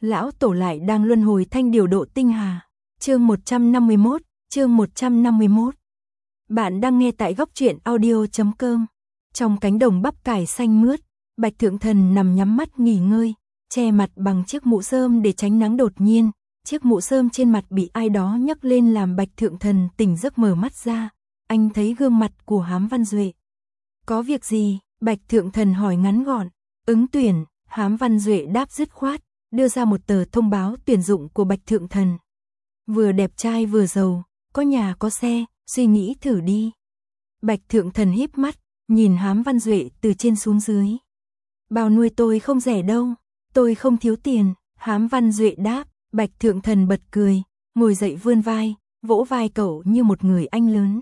lão tổ lại đang luân hồi thanh điều độ tinh hà. Chương 151. Bạn đang nghe tại góc truyện audio.com. Trong cánh đồng bắp cải xanh mướt, Bạch Thượng Thần nằm nhắm mắt nghỉ ngơi, che mặt bằng chiếc mũ rơm để tránh nắng. Đột nhiên, chiếc mũ rơm trên mặt bị ai đó nhấc lên làm Bạch Thượng Thần tỉnh giấc. Mở mắt ra, anh thấy gương mặt của Hám Văn Duệ. Có việc gì? Bạch Thượng Thần hỏi ngắn gọn. Ứng tuyển. Hám Văn Duệ đáp dứt khoát, đưa ra một tờ thông báo tuyển dụng của Bạch Thượng Thần. Vừa đẹp trai vừa giàu, có nhà có xe, suy nghĩ thử đi. Bạch Thượng Thần híp mắt, nhìn Hám Văn Duệ từ trên xuống dưới. Bao nuôi tôi không rẻ đâu, tôi không thiếu tiền. Hám Văn Duệ đáp. Bạch Thượng Thần bật cười, ngồi dậy vươn vai, vỗ vai cậu như một người anh lớn.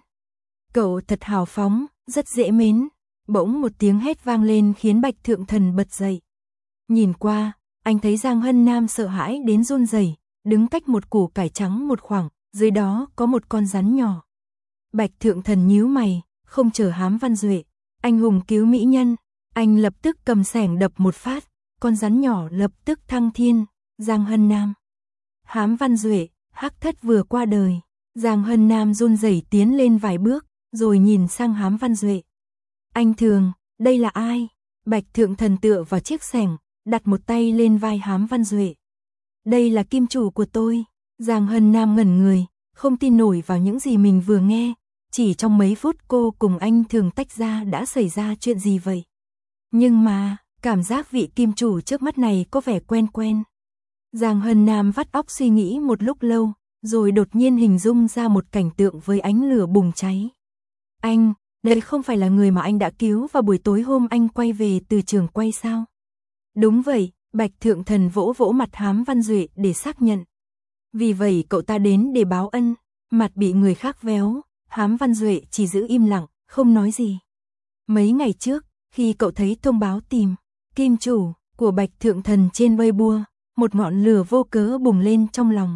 Cậu thật hào phóng, rất dễ mến. Bỗng một tiếng hét vang lên khiến Bạch Thượng Thần bật dậy. Nhìn qua, anh thấy Giang Hân Nam sợ hãi đến run rẩy, đứng cách một củ cải trắng một khoảng, dưới đó có một con rắn nhỏ. Bạch Thượng Thần nhíu mày, không chờ Hám Văn Duệ, anh hùng cứu mỹ nhân, anh lập tức cầm xẻng đập một phát, con rắn nhỏ lập tức thăng thiên. Giang Hân Nam. Hám Văn Duệ, Hắc Thất vừa qua đời. Giang Hân Nam run rẩy tiến lên vài bước, rồi nhìn sang Hám Văn Duệ. Anh Thường, đây là ai? Bạch Thượng Thần tựa vào chiếc xẻng, đặt một tay lên vai Hám Văn Duệ. Đây là kim chủ của tôi. Giang Hân Nam ngẩn người, không tin nổi vào những gì mình vừa nghe. Chỉ trong mấy phút cô cùng anh Thường tách ra đã xảy ra chuyện gì vậy? Nhưng mà, cảm giác vị kim chủ trước mắt này có vẻ quen quen. Giang Hân Nam vắt óc suy nghĩ một lúc lâu, rồi đột nhiên hình dung ra một cảnh tượng với ánh lửa bùng cháy. Anh, đây không phải là người mà anh đã cứu vào buổi tối hôm anh quay về từ trường quay sao? Đúng vậy, Bạch Thượng Thần vỗ vỗ mặt Hám Văn Duệ để xác nhận. Vì vậy cậu ta đến để báo ân. Mặt bị người khác véo, Hám Văn Duệ chỉ giữ im lặng, không nói gì. Mấy ngày trước, khi cậu thấy thông báo tìm kim chủ của Bạch Thượng Thần trên Weibo, một ngọn lửa vô cớ bùng lên trong lòng.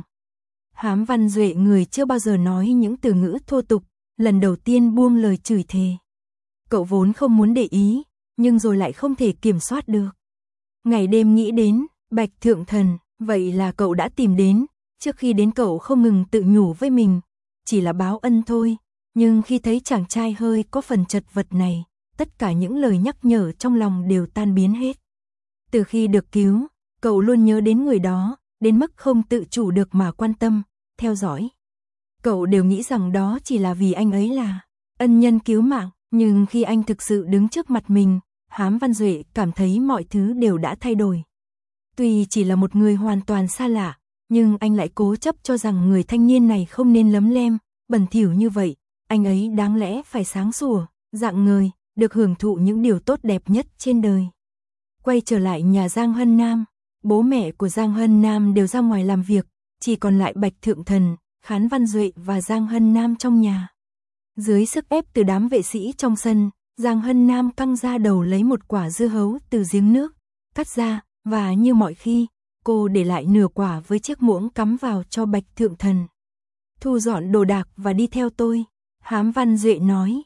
Hám Văn Duệ, người chưa bao giờ nói những từ ngữ thô tục, lần đầu tiên buông lời chửi thề. Cậu vốn không muốn để ý, nhưng rồi lại không thể kiểm soát được. Ngày đêm nghĩ đến Bạch Thượng Thần, vậy là cậu đã tìm đến. Trước khi đến cậu không ngừng tự nhủ với mình, chỉ là báo ân thôi. Nhưng khi thấy chàng trai hơi có phần chật vật này, tất cả những lời nhắc nhở trong lòng đều tan biến hết. Từ khi được cứu, cậu luôn nhớ đến người đó, đến mức không tự chủ được mà quan tâm, theo dõi. Cậu đều nghĩ rằng đó chỉ là vì anh ấy là ân nhân cứu mạng, nhưng khi anh thực sự đứng trước mặt mình, Hám Văn Duệ cảm thấy mọi thứ đều đã thay đổi. Tuy chỉ là một người hoàn toàn xa lạ, nhưng anh lại cố chấp cho rằng người thanh niên này không nên lấm lem, bẩn thỉu như vậy. Anh ấy đáng lẽ phải sáng sủa, rạng ngời, được hưởng thụ những điều tốt đẹp nhất trên đời. Quay trở lại nhà Giang Hân Nam, bố mẹ của Giang Hân Nam đều ra ngoài làm việc, chỉ còn lại Bạch Thượng Thần, Hám Văn Duệ và Giang Hân Nam trong nhà. Dưới sức ép từ đám vệ sĩ trong sân, Giang Hân Nam căng ra đầu lấy một quả dưa hấu từ giếng nước, cắt ra, và như mọi khi, cô để lại nửa quả với chiếc muỗng cắm vào cho Bạch Thượng Thần. Thu dọn đồ đạc và đi theo tôi. Hám Văn Duệ nói,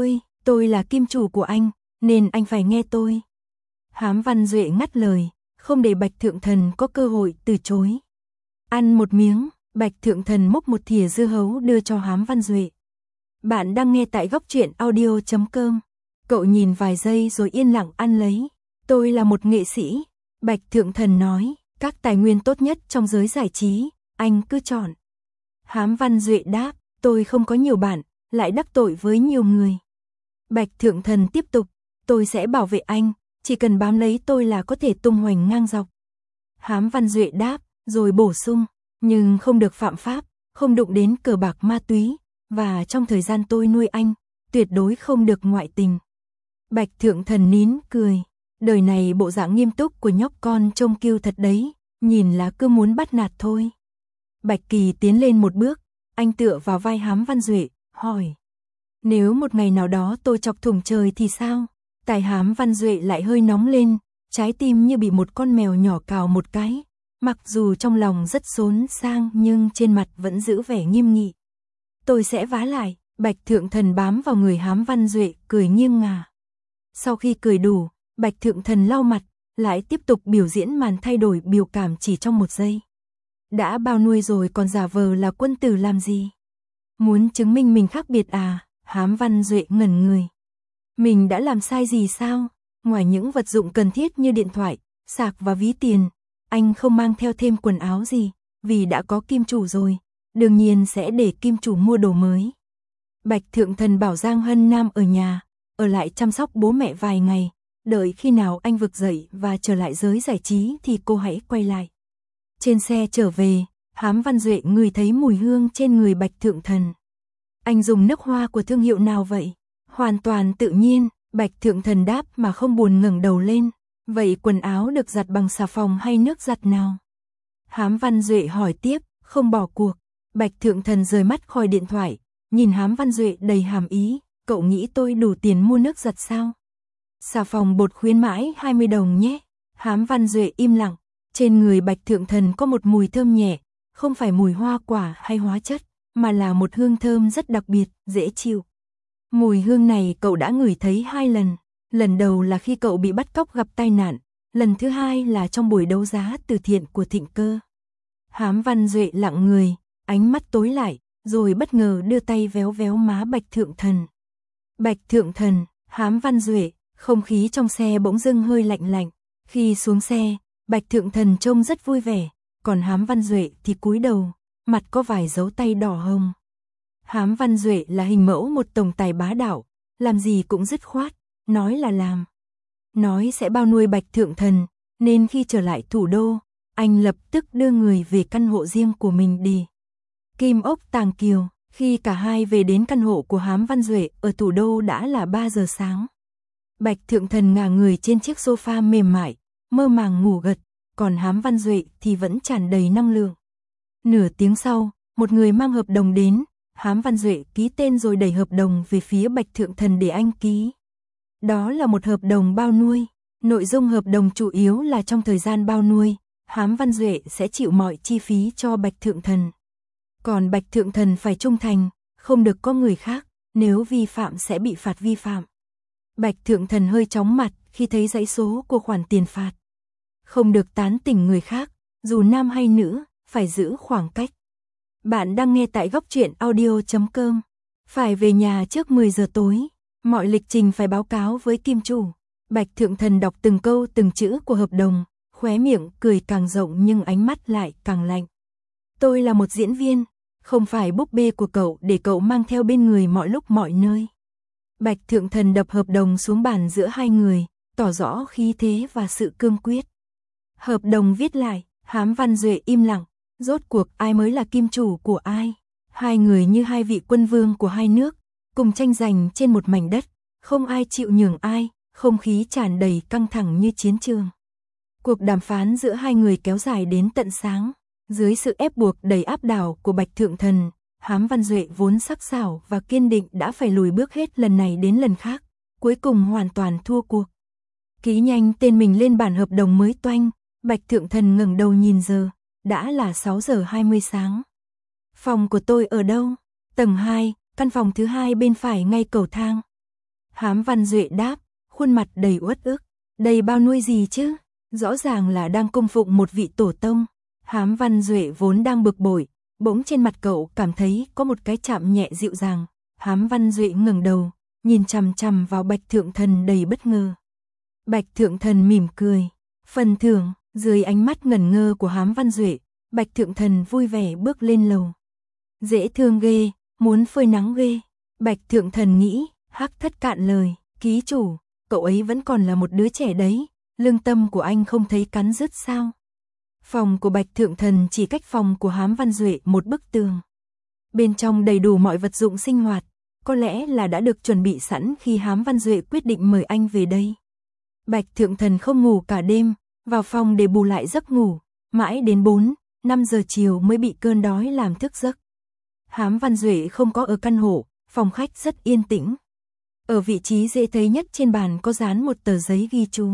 tôi là kim chủ của anh, nên anh phải nghe tôi. Hám Văn Duệ ngắt lời, không để Bạch Thượng Thần có cơ hội từ chối. Ăn một miếng, Bạch Thượng Thần múc một thìa dưa hấu đưa cho Hám Văn Duệ. Bạn đang nghe tại góc truyện audio.com. Cậu nhìn vài giây rồi yên lặng ăn lấy. Tôi là một nghệ sĩ, Bạch Thượng Thần nói, các tài nguyên tốt nhất trong giới giải trí, anh cứ chọn. Hám Văn Duệ đáp, tôi không có nhiều bạn, lại đắc tội với nhiều người. Bạch Thượng Thần tiếp tục, tôi sẽ bảo vệ anh, chỉ cần bám lấy tôi là có thể tung hoành ngang dọc. Hám Văn Duệ đáp, rồi bổ sung, nhưng không được phạm pháp, không đụng đến cờ bạc ma túy, và trong thời gian tôi nuôi anh, tuyệt đối không được ngoại tình. Bạch Thượng Thần nín cười, đời này bộ dạng nghiêm túc của nhóc con trông kiêu thật đấy, nhìn là cứ muốn bắt nạt thôi. Bạch Kỳ tiến lên một bước, anh tựa vào vai Hám Văn Duệ, hỏi. Nếu một ngày nào đó tôi chọc thủng trời thì sao? Tai Hám Văn Duệ lại hơi nóng lên, trái tim như bị một con mèo nhỏ cào một cái. Mặc dù trong lòng rất xốn sang nhưng trên mặt vẫn giữ vẻ nghiêm nghị. Tôi sẽ vá lại. Bạch Thượng Thần bám vào người Hám Văn Duệ, cười nghiêng ngả. Sau khi cười đủ, Bạch Thượng Thần lau mặt, lại tiếp tục biểu diễn màn thay đổi biểu cảm chỉ trong 1 giây. Đã bao nuôi rồi còn giả vờ là quân tử làm gì? Muốn chứng minh mình khác biệt à? Hám Văn Duệ ngẩn người. Mình đã làm sai gì sao? Ngoài những vật dụng cần thiết như điện thoại, sạc và ví tiền, anh không mang theo thêm quần áo gì, vì đã có kim chủ rồi, đương nhiên sẽ để kim chủ mua đồ mới. Bạch Thượng Thần bảo Giang Hân Nam ở nhà, ở lại chăm sóc bố mẹ vài ngày, đợi khi nào anh vực dậy và trở lại giới giải trí thì cô hãy quay lại. Trên xe trở về, Hám Văn Duệ ngửi thấy mùi hương trên người Bạch Thượng Thần. Anh dùng nước hoa của thương hiệu nào vậy? Hoàn toàn tự nhiên, Bạch Thượng Thần đáp mà không buồn ngẩng đầu lên. Vậy quần áo được giặt bằng xà phòng hay nước giặt nào? Hám Văn Duệ hỏi tiếp, không bỏ cuộc. Bạch Thượng Thần rời mắt khỏi điện thoại, nhìn Hám Văn Duệ đầy hàm ý, cậu nghĩ tôi đủ tiền mua nước giặt sao? Xà phòng bột khuyến mãi 20 đồng nhé. Hám Văn Duệ im lặng, trên người Bạch Thượng Thần có một mùi thơm nhẹ, không phải mùi hoa quả hay hóa chất, mà là một hương thơm rất đặc biệt, dễ chịu. Mùi hương này cậu đã ngửi thấy 2 lần. Lần đầu là khi cậu bị bắt cóc gặp tai nạn, lần thứ hai là trong buổi đấu giá từ thiện của Thịnh Cơ. Hám Văn Duệ lặng người, ánh mắt tối lại, rồi bất ngờ đưa tay véo véo má Bạch Thượng Thần. Bạch Thượng Thần, Hám Văn Duệ, không khí trong xe bỗng dưng hơi lạnh lạnh. Khi xuống xe, Bạch Thượng Thần trông rất vui vẻ, còn Hám Văn Duệ thì cúi đầu, mặt có vài dấu tay đỏ hồng. Hám Văn Duệ là hình mẫu một tổng tài bá đạo, làm gì cũng dứt khoát, nói là làm. Nói sẽ bao nuôi Bạch Thượng Thần, nên khi trở lại thủ đô, anh lập tức đưa người về căn hộ riêng của mình đi. Kim ốc Tàng Kiều, khi cả hai về đến căn hộ của Hám Văn Duệ ở thủ đô đã là 3 giờ sáng. Bạch Thượng Thần ngả người trên chiếc sofa mềm mại, mơ màng ngủ gật, còn Hám Văn Duệ thì vẫn tràn đầy năng lượng. Nửa tiếng sau, một người mang hợp đồng đến, Hám Văn Duệ ký tên rồi đẩy hợp đồng về phía Bạch Thượng Thần để anh ký. Đó là một hợp đồng bao nuôi. Nội dung hợp đồng chủ yếu là trong thời gian bao nuôi, Hám Văn Duệ sẽ chịu mọi chi phí cho Bạch Thượng Thần. Còn Bạch Thượng Thần phải trung thành, không được có người khác, nếu vi phạm sẽ bị phạt vi phạm. Bạch Thượng Thần hơi chóng mặt khi thấy dãy số của khoản tiền phạt. Không được tán tỉnh người khác, dù nam hay nữ, phải giữ khoảng cách. Bạn đang nghe tại góc truyện audio.com. Phải về nhà trước 10 giờ tối, mọi lịch trình phải báo cáo với kim chủ. Bạch Thượng Thần đọc từng câu từng chữ của hợp đồng, khóe miệng cười càng rộng nhưng ánh mắt lại càng lạnh. Tôi là một diễn viên, không phải búp bê của cậu để cậu mang theo bên người mọi lúc mọi nơi. Bạch Thượng Thần đập hợp đồng xuống bàn giữa hai người, tỏ rõ khí thế và sự cương quyết. Hợp đồng viết lại, Hám Văn Duệ im lặng, rốt cuộc ai mới là kim chủ của ai? Hai người như hai vị quân vương của hai nước, cùng tranh giành trên một mảnh đất, không ai chịu nhường ai, không khí tràn đầy căng thẳng như chiến trường. Cuộc đàm phán giữa hai người kéo dài đến tận sáng, dưới sự ép buộc đầy áp đảo của Bạch Thượng Thần, Hám Văn Duệ vốn sắc sảo và kiên định đã phải lùi bước hết lần này đến lần khác, cuối cùng hoàn toàn thua cuộc. Ký nhanh tên mình lên bản hợp đồng mới toanh, Bạch Thượng Thần ngẩng đầu nhìn giờ, đã là 6 giờ 20 sáng. Phòng của tôi ở đâu? Tầng 2, căn phòng thứ 2 bên phải ngay cầu thang. Hám Văn Duệ đáp, khuôn mặt đầy uất ức. Đây bao nuôi gì chứ? Rõ ràng là đang cung phụng một vị tổ tông. Hám Văn Duệ vốn đang bực bội, bỗng trên mặt cậu cảm thấy có một cái chạm nhẹ dịu dàng. Hám Văn Duệ ngẩng đầu, nhìn chằm chằm vào Bạch Thượng Thần đầy bất ngờ. Bạch Thượng Thần mỉm cười. Phần thưởng, dưới ánh mắt ngẩn ngơ của Hám Văn Duệ, Bạch Thượng Thần vui vẻ bước lên lầu. Dễ thương ghê, muốn phơi nắng ghê. Bạch Thượng Thần nghĩ, Hắc Thất cạn lời, ký chủ, cậu ấy vẫn còn là một đứa trẻ đấy, lương tâm của anh không thấy cắn rứt sao? Phòng của Bạch Thượng Thần chỉ cách phòng của Hám Văn Duệ một bức tường. Bên trong đầy đủ mọi vật dụng sinh hoạt, có lẽ là đã được chuẩn bị sẵn khi Hám Văn Duệ quyết định mời anh về đây. Bạch Thượng Thần không ngủ cả đêm, vào phòng để bù lại giấc ngủ, mãi đến 4, 5 giờ chiều mới bị cơn đói làm thức giấc. Hám Văn Duệ không có ở căn hộ, phòng khách rất yên tĩnh. Ở vị trí dễ thấy nhất trên bàn có dán một tờ giấy ghi chú.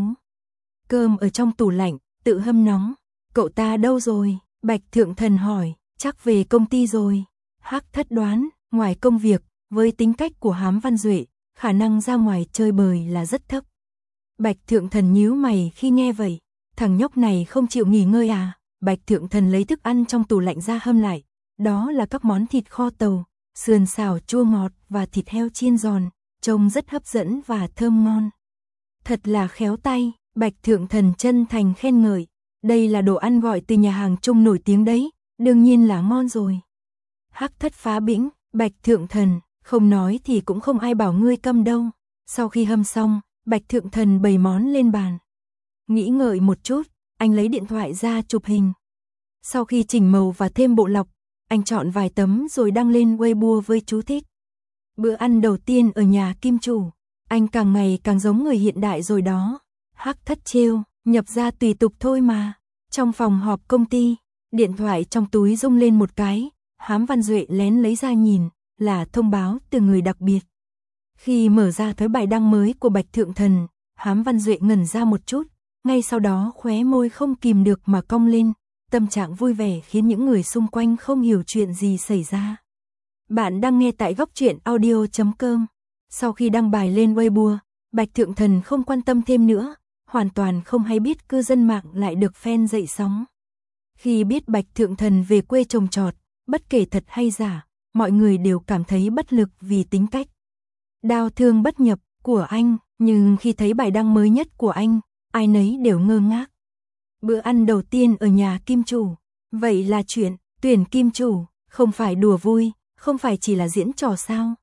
Cơm ở trong tủ lạnh, tự hâm nóng. Cậu ta đâu rồi? Bạch Thượng Thần hỏi, chắc về công ty rồi. Hắc Thất đoán, ngoài công việc, với tính cách của Hám Văn Duệ, khả năng ra ngoài chơi bời là rất thấp. Bạch Thượng Thần nhíu mày khi nghe vậy, thằng nhóc này không chịu nghỉ ngơi à? Bạch Thượng Thần lấy thức ăn trong tủ lạnh ra hâm lại, đó là các món thịt kho tàu, sườn xào chua ngọt và thịt heo chiên giòn, trông rất hấp dẫn và thơm ngon. Thật là khéo tay, Bạch Thượng Thần chân thành khen ngợi, đây là đồ ăn gọi từ nhà hàng Trung nổi tiếng đấy, đương nhiên là ngon rồi. Hắc Thất phá bĩnh, Bạch Thượng Thần, không nói thì cũng không ai bảo ngươi câm đâu. Sau khi hâm xong, Bạch Thượng Thần bày món lên bàn. Nghĩ ngợi một chút, anh lấy điện thoại ra chụp hình. Sau khi chỉnh màu và thêm bộ lọc, anh chọn vài tấm rồi đăng lên Weibo với chú thích. Bữa ăn đầu tiên ở nhà kim chủ, anh càng ngày càng giống người hiện đại rồi đó. Hắc Thất trêu, nhập ra tùy tục thôi mà. Trong phòng họp công ty, điện thoại trong túi rung lên một cái, Hám Văn Duệ lén lấy ra nhìn, là thông báo từ người đặc biệt. Khi mở ra thấy bài đăng mới của Bạch Thượng Thần, Hám Văn Duệ ngẩn ra một chút, ngay sau đó khóe môi không kìm được mà cong lên, tâm trạng vui vẻ khiến những người xung quanh không hiểu chuyện gì xảy ra. Bạn đang nghe tại góc truyện audio.com. Sau khi đăng bài lên Weibo, Bạch Thượng Thần không quan tâm thêm nữa, hoàn toàn không hay biết cư dân mạng lại được fan dậy sóng. Khi biết Bạch Thượng Thần về quê trồng trọt, bất kể thật hay giả, mọi người đều cảm thấy bất lực vì tính cách đau thương bất nhập của anh, nhưng khi thấy bài đăng mới nhất của anh, ai nấy đều ngơ ngác. Bữa ăn đầu tiên ở nhà kim chủ, vậy là chuyện tuyển kim chủ, không phải đùa vui, không phải chỉ là diễn trò sao?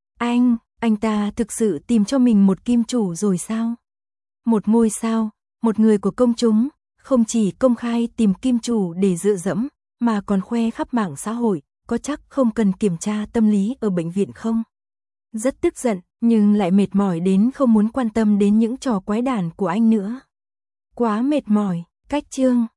Anh ta thực sự tìm cho mình một kim chủ rồi sao? Một ngôi sao, một người của công chúng, không chỉ công khai tìm kim chủ để dựa dẫm, mà còn khoe khắp mạng xã hội, có chắc không cần kiểm tra tâm lý ở bệnh viện không? Rất tức giận, nhưng lại mệt mỏi đến không muốn quan tâm đến những trò quái đản của anh nữa. Quá mệt mỏi, cách chương.